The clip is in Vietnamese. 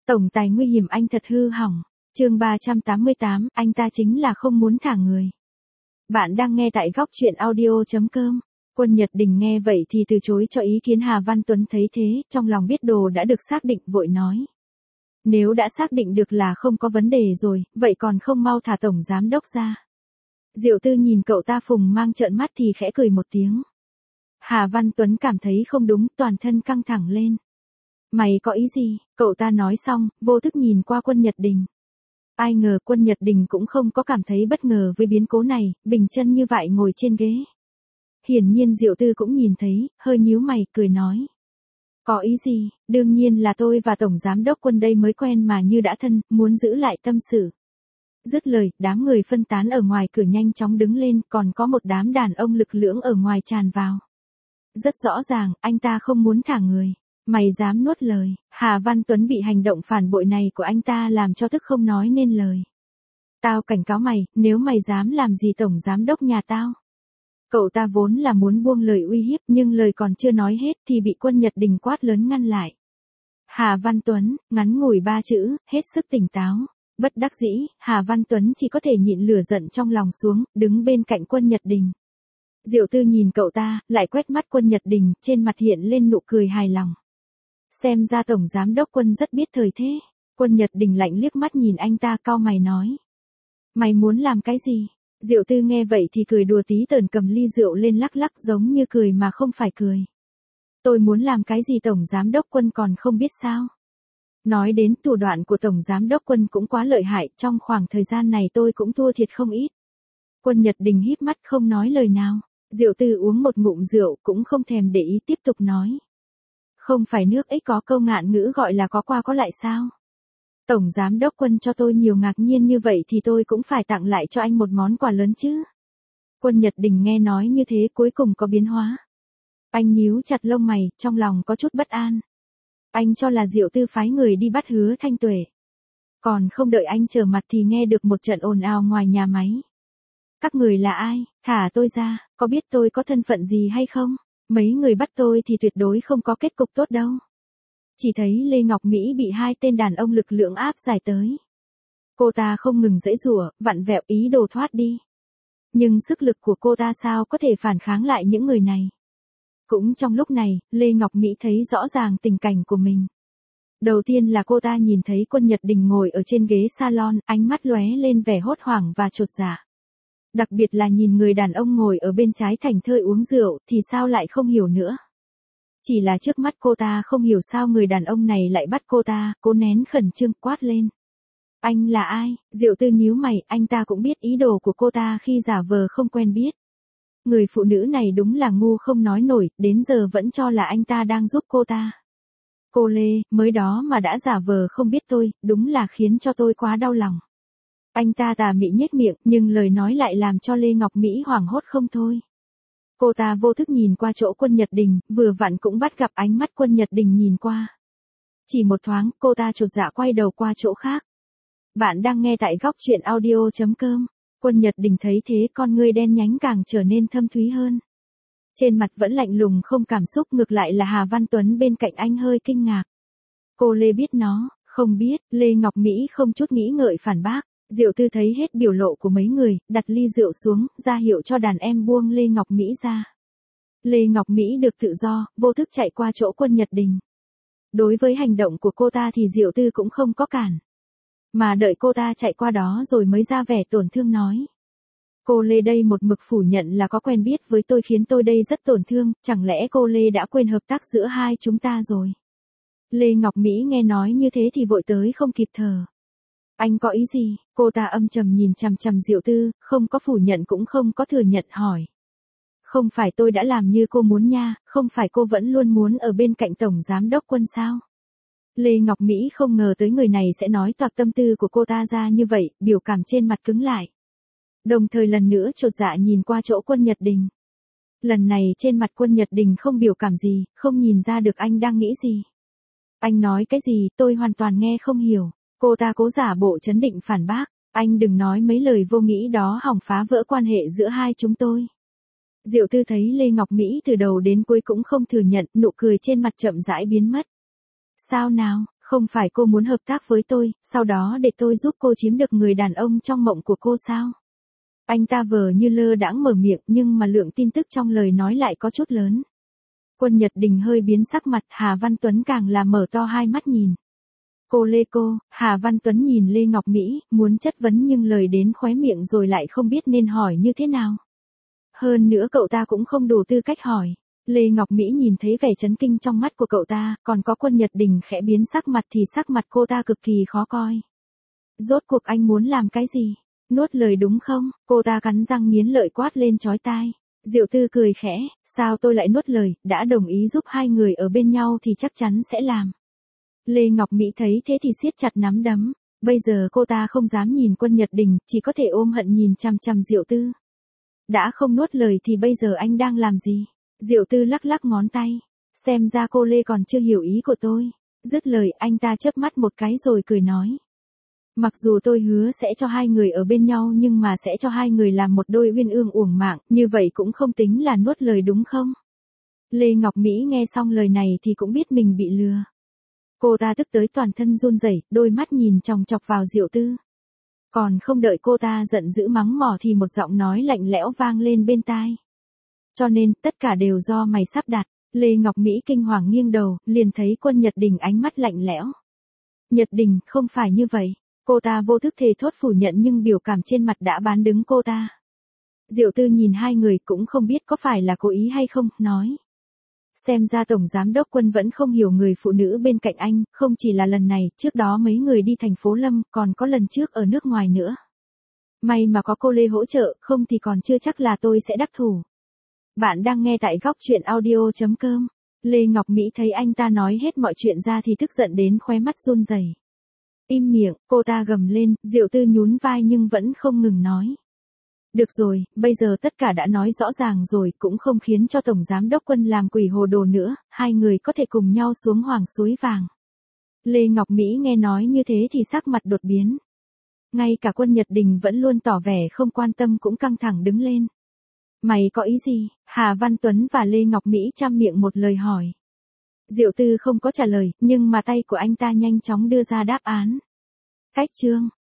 Tổng tài nguy hiểm anh thật hư hỏng. Chương 388, anh ta chính là không muốn thả người. Bạn đang nghe tại góc truyện audio.com. Quân Nhật Đình nghe vậy thì từ chối cho ý kiến. Hà Văn Tuấn thấy thế, trong lòng biết đồ đã được xác định, vội nói. Nếu đã xác định được là không có vấn đề rồi, vậy còn không mau thả tổng giám đốc ra. Diệu Tư nhìn cậu ta Phùng Mang trợn mắt thì khẽ cười một tiếng. Hà Văn Tuấn cảm thấy không đúng, toàn thân căng thẳng lên. Mày có ý gì? Cậu ta nói xong, vô thức nhìn qua Quân Nhật Đình. Ai ngờ Quân Nhật Đình cũng không có cảm thấy bất ngờ với biến cố này, bình chân như vậy ngồi trên ghế. Hiển nhiên Diệu Tư cũng nhìn thấy, hơi nhíu mày, cười nói. Có ý gì? Đương nhiên là tôi và Tổng Giám đốc Quân đây mới quen mà như đã thân, muốn giữ lại tâm sự. Dứt lời, đám người phân tán ở ngoài cửa nhanh chóng đứng lên, còn có một đám đàn ông lực lưỡng ở ngoài tràn vào. Rất rõ ràng, anh ta không muốn thả người. Mày dám nuốt lời. Hà Văn Tuấn bị hành động phản bội này của anh ta làm cho tức không nói nên lời. Tao cảnh cáo mày, nếu mày dám làm gì Tổng Giám đốc nhà tao. Cậu ta vốn là muốn buông lời uy hiếp, nhưng lời còn chưa nói hết thì bị Quân Nhật Đình quát lớn ngăn lại. Hà Văn Tuấn, ngắn ngủi 3 chữ, hết sức tỉnh táo. Bất đắc dĩ, Hà Văn Tuấn chỉ có thể nhịn lửa giận trong lòng xuống, đứng bên cạnh Quân Nhật Đình. Diệu Tư nhìn cậu ta, lại quét mắt Quân Nhật Đình, trên mặt hiện lên nụ cười hài lòng. Xem ra Tổng Giám đốc Quân rất biết thời thế. Quân Nhật Đình lạnh liếc mắt nhìn anh ta, cau mày nói. Mày muốn làm cái gì? Diệu Tư nghe vậy thì cười đùa tí tởn, cầm ly rượu lên lắc lắc giống như cười mà không phải cười. Tôi muốn làm cái gì Tổng Giám đốc Quân còn không biết sao? Nói đến thủ đoạn của Tổng Giám đốc Quân cũng quá lợi hại, trong khoảng thời gian này tôi cũng thua thiệt không ít. Quân Nhật Đình híp mắt không nói lời nào. Diệu Tư uống một ngụm rượu cũng không thèm để ý, tiếp tục nói. Không phải nước ích có câu ngạn ngữ gọi là có qua có lại sao? Tổng Giám đốc Quân cho tôi nhiều ngạc nhiên như vậy thì tôi cũng phải tặng lại cho anh một món quà lớn chứ. Quân Nhật Đình nghe nói như thế cuối cùng có biến hóa. Anh nhíu chặt lông mày, trong lòng có chút bất an. Anh cho là Diệu Tư phái người đi bắt Hứa Thanh Tuệ. Còn không đợi anh trở mặt thì nghe được một trận ồn ào ngoài nhà máy. Các người là ai? Thả tôi ra, có biết tôi có thân phận gì hay không? Mấy người bắt tôi thì tuyệt đối không có kết cục tốt đâu. Chỉ thấy Lê Ngọc Mỹ bị hai tên đàn ông lực lượng áp giải tới. Cô ta không ngừng giãy giụa, vặn vẹo ý đồ thoát đi. Nhưng sức lực của cô ta sao có thể phản kháng lại những người này. Cũng trong lúc này, Lê Ngọc Mỹ thấy rõ ràng tình cảnh của mình. Đầu tiên là cô ta nhìn thấy Quân Nhật Đình ngồi ở trên ghế salon, ánh mắt lóe lên vẻ hốt hoảng và chột dạ. Đặc biệt là nhìn người đàn ông ngồi ở bên trái thảnh thơi uống rượu thì sao lại không hiểu nữa. Chỉ là trước mắt cô ta không hiểu sao người đàn ông này lại bắt cô ta, cố nén khẩn trương quát lên. Anh là ai? Diệu Tư nhíu mày, anh ta cũng biết ý đồ của cô ta khi giả vờ không quen biết. Người phụ nữ này đúng là ngu không nói nổi, đến giờ vẫn cho là anh ta đang giúp cô ta. Cô Lê, mới đó mà đã giả vờ không biết tôi, đúng là khiến cho tôi quá đau lòng. Anh ta tà mị nhếch miệng, nhưng lời nói lại làm cho Lê Ngọc Mỹ hoảng hốt không thôi. Cô ta vô thức nhìn qua chỗ Quân Nhật Đình, vừa vặn cũng bắt gặp ánh mắt Quân Nhật Đình nhìn qua. Chỉ một thoáng, cô ta chột dạ quay đầu qua chỗ khác. Bạn đang nghe tại góc truyện audio.com. Quân Nhật Đình thấy thế, con ngươi đen nhánh càng trở nên thâm thúy hơn. Trên mặt vẫn lạnh lùng không cảm xúc, ngược lại là Hà Văn Tuấn bên cạnh anh hơi kinh ngạc. Cô Lê biết nó, không biết. Lê Ngọc Mỹ không chút nghĩ ngợi phản bác. Diệu Tư thấy hết biểu lộ của mấy người, đặt ly rượu xuống, ra hiệu cho đàn em buông Lê Ngọc Mỹ ra. Lê Ngọc Mỹ được tự do, vô thức chạy qua chỗ Quân Nhật Đình. Đối với hành động của cô ta thì Diệu Tư cũng không có cản. Mà đợi cô ta chạy qua đó rồi mới ra vẻ tổn thương nói. Cô Lê đây một mực phủ nhận là có quen biết với tôi khiến tôi đây rất tổn thương, chẳng lẽ cô Lê đã quên hợp tác giữa hai chúng ta rồi? Lê Ngọc Mỹ nghe nói như thế thì vội tới không kịp thở. Anh có ý gì? Cô ta âm trầm nhìn chằm chằm Diệu Tư, không có phủ nhận cũng không có thừa nhận, hỏi. Không phải tôi đã làm như cô muốn nha, không phải cô vẫn luôn muốn ở bên cạnh Tổng Giám đốc Quân sao? Lê Ngọc Mỹ không ngờ tới người này sẽ nói toạc tâm tư của cô ta ra như vậy, biểu cảm trên mặt cứng lại. Đồng thời lần nữa chột dạ nhìn qua chỗ Quân Nhật Đình. Lần này trên mặt Quân Nhật Đình không biểu cảm gì, không nhìn ra được anh đang nghĩ gì. Anh nói cái gì, tôi hoàn toàn nghe không hiểu. Cô ta cố giả bộ trấn định phản bác, anh đừng nói mấy lời vô nghĩ đó hỏng phá vỡ quan hệ giữa hai chúng tôi. Diệu Tư thấy Lê Ngọc Mỹ từ đầu đến cuối cũng không thừa nhận, nụ cười trên mặt chậm rãi biến mất. Sao nào, Không phải cô muốn hợp tác với tôi, sau đó để tôi giúp cô chiếm được người đàn ông trong mộng của cô sao? Anh ta vờ như lơ đãng mở miệng nhưng mà lượng tin tức trong lời nói lại có chút lớn. Quân Nhật Đình hơi biến sắc mặt, Hà Văn Tuấn càng là mở to hai mắt nhìn. Cô, Hà Văn Tuấn nhìn Lê Ngọc Mỹ, muốn chất vấn nhưng lời đến khóe miệng rồi lại không biết nên hỏi như thế nào. Hơn nữa cậu ta cũng không đủ tư cách hỏi. Lê Ngọc Mỹ nhìn thấy vẻ chấn kinh trong mắt của cậu ta, còn có Quân Nhật Đình khẽ biến sắc mặt thì sắc mặt cô ta cực kỳ khó coi. Rốt cuộc anh muốn làm cái gì? Nuốt lời đúng không? Cô ta cắn răng nghiến lợi quát lên chói tai. Diệu Tư cười khẽ, sao tôi lại nuốt lời, đã đồng ý giúp hai người ở bên nhau thì chắc chắn sẽ làm. Lê Ngọc Mỹ thấy thế thì siết chặt nắm đấm, bây giờ cô ta không dám nhìn Quân Nhật Đình, chỉ có thể ôm hận nhìn chằm chằm Diệu Tư. Đã không nuốt lời thì bây giờ anh đang làm gì? Diệu Tư lắc lắc ngón tay, xem ra cô Lê còn chưa hiểu ý của tôi. Dứt lời anh ta chớp mắt một cái rồi cười nói. Mặc dù tôi hứa sẽ cho hai người ở bên nhau nhưng mà sẽ cho hai người làm một đôi uyên ương uổng mạng, như vậy cũng không tính là nuốt lời đúng không? Lê Ngọc Mỹ nghe xong lời này thì cũng biết mình bị lừa. Cô ta tức tới toàn thân run rẩy, đôi mắt nhìn chòng chọc vào Diệu Tư. Còn không đợi cô ta giận dữ mắng mỏ thì một giọng nói lạnh lẽo vang lên bên tai. Cho nên, tất cả đều do mày sắp đặt. Lê Ngọc Mỹ kinh hoàng nghiêng đầu, liền thấy Quân Nhật Đình ánh mắt lạnh lẽo. Nhật Đình, không phải như vậy. Cô ta vô thức thề thốt phủ nhận nhưng biểu cảm trên mặt đã bán đứng cô ta. Diệu Tư nhìn hai người cũng không biết có phải là cố ý hay không, nói. Xem ra Tổng Giám đốc Quân vẫn không hiểu người phụ nữ bên cạnh anh, không chỉ là lần này, trước đó mấy người đi thành phố Lâm, còn có lần trước ở nước ngoài nữa. May mà có cô Lê hỗ trợ, không thì còn chưa chắc là tôi sẽ đắc thủ. Bạn đang nghe tại góc chuyện audio.com. Lê Ngọc Mỹ thấy anh ta nói hết mọi chuyện ra thì tức giận đến khóe mắt run rẩy. Im miệng, cô ta gầm lên, Diệu Tư nhún vai nhưng vẫn không ngừng nói. Được rồi, bây giờ tất cả đã nói rõ ràng rồi, cũng không khiến cho Tổng Giám đốc Quân làm quỷ hồ đồ nữa, hai người có thể cùng nhau xuống Hoàng Suối Vàng. Lê Ngọc Mỹ nghe nói như thế thì sắc mặt đột biến. Ngay cả Quân Nhật Đình vẫn luôn tỏ vẻ không quan tâm cũng căng thẳng đứng lên. Mày có ý gì? Hà Văn Tuấn và Lê Ngọc Mỹ chăm miệng một lời hỏi. Diệu Tư không có trả lời, nhưng mà tay của anh ta nhanh chóng đưa ra đáp án. Cách chương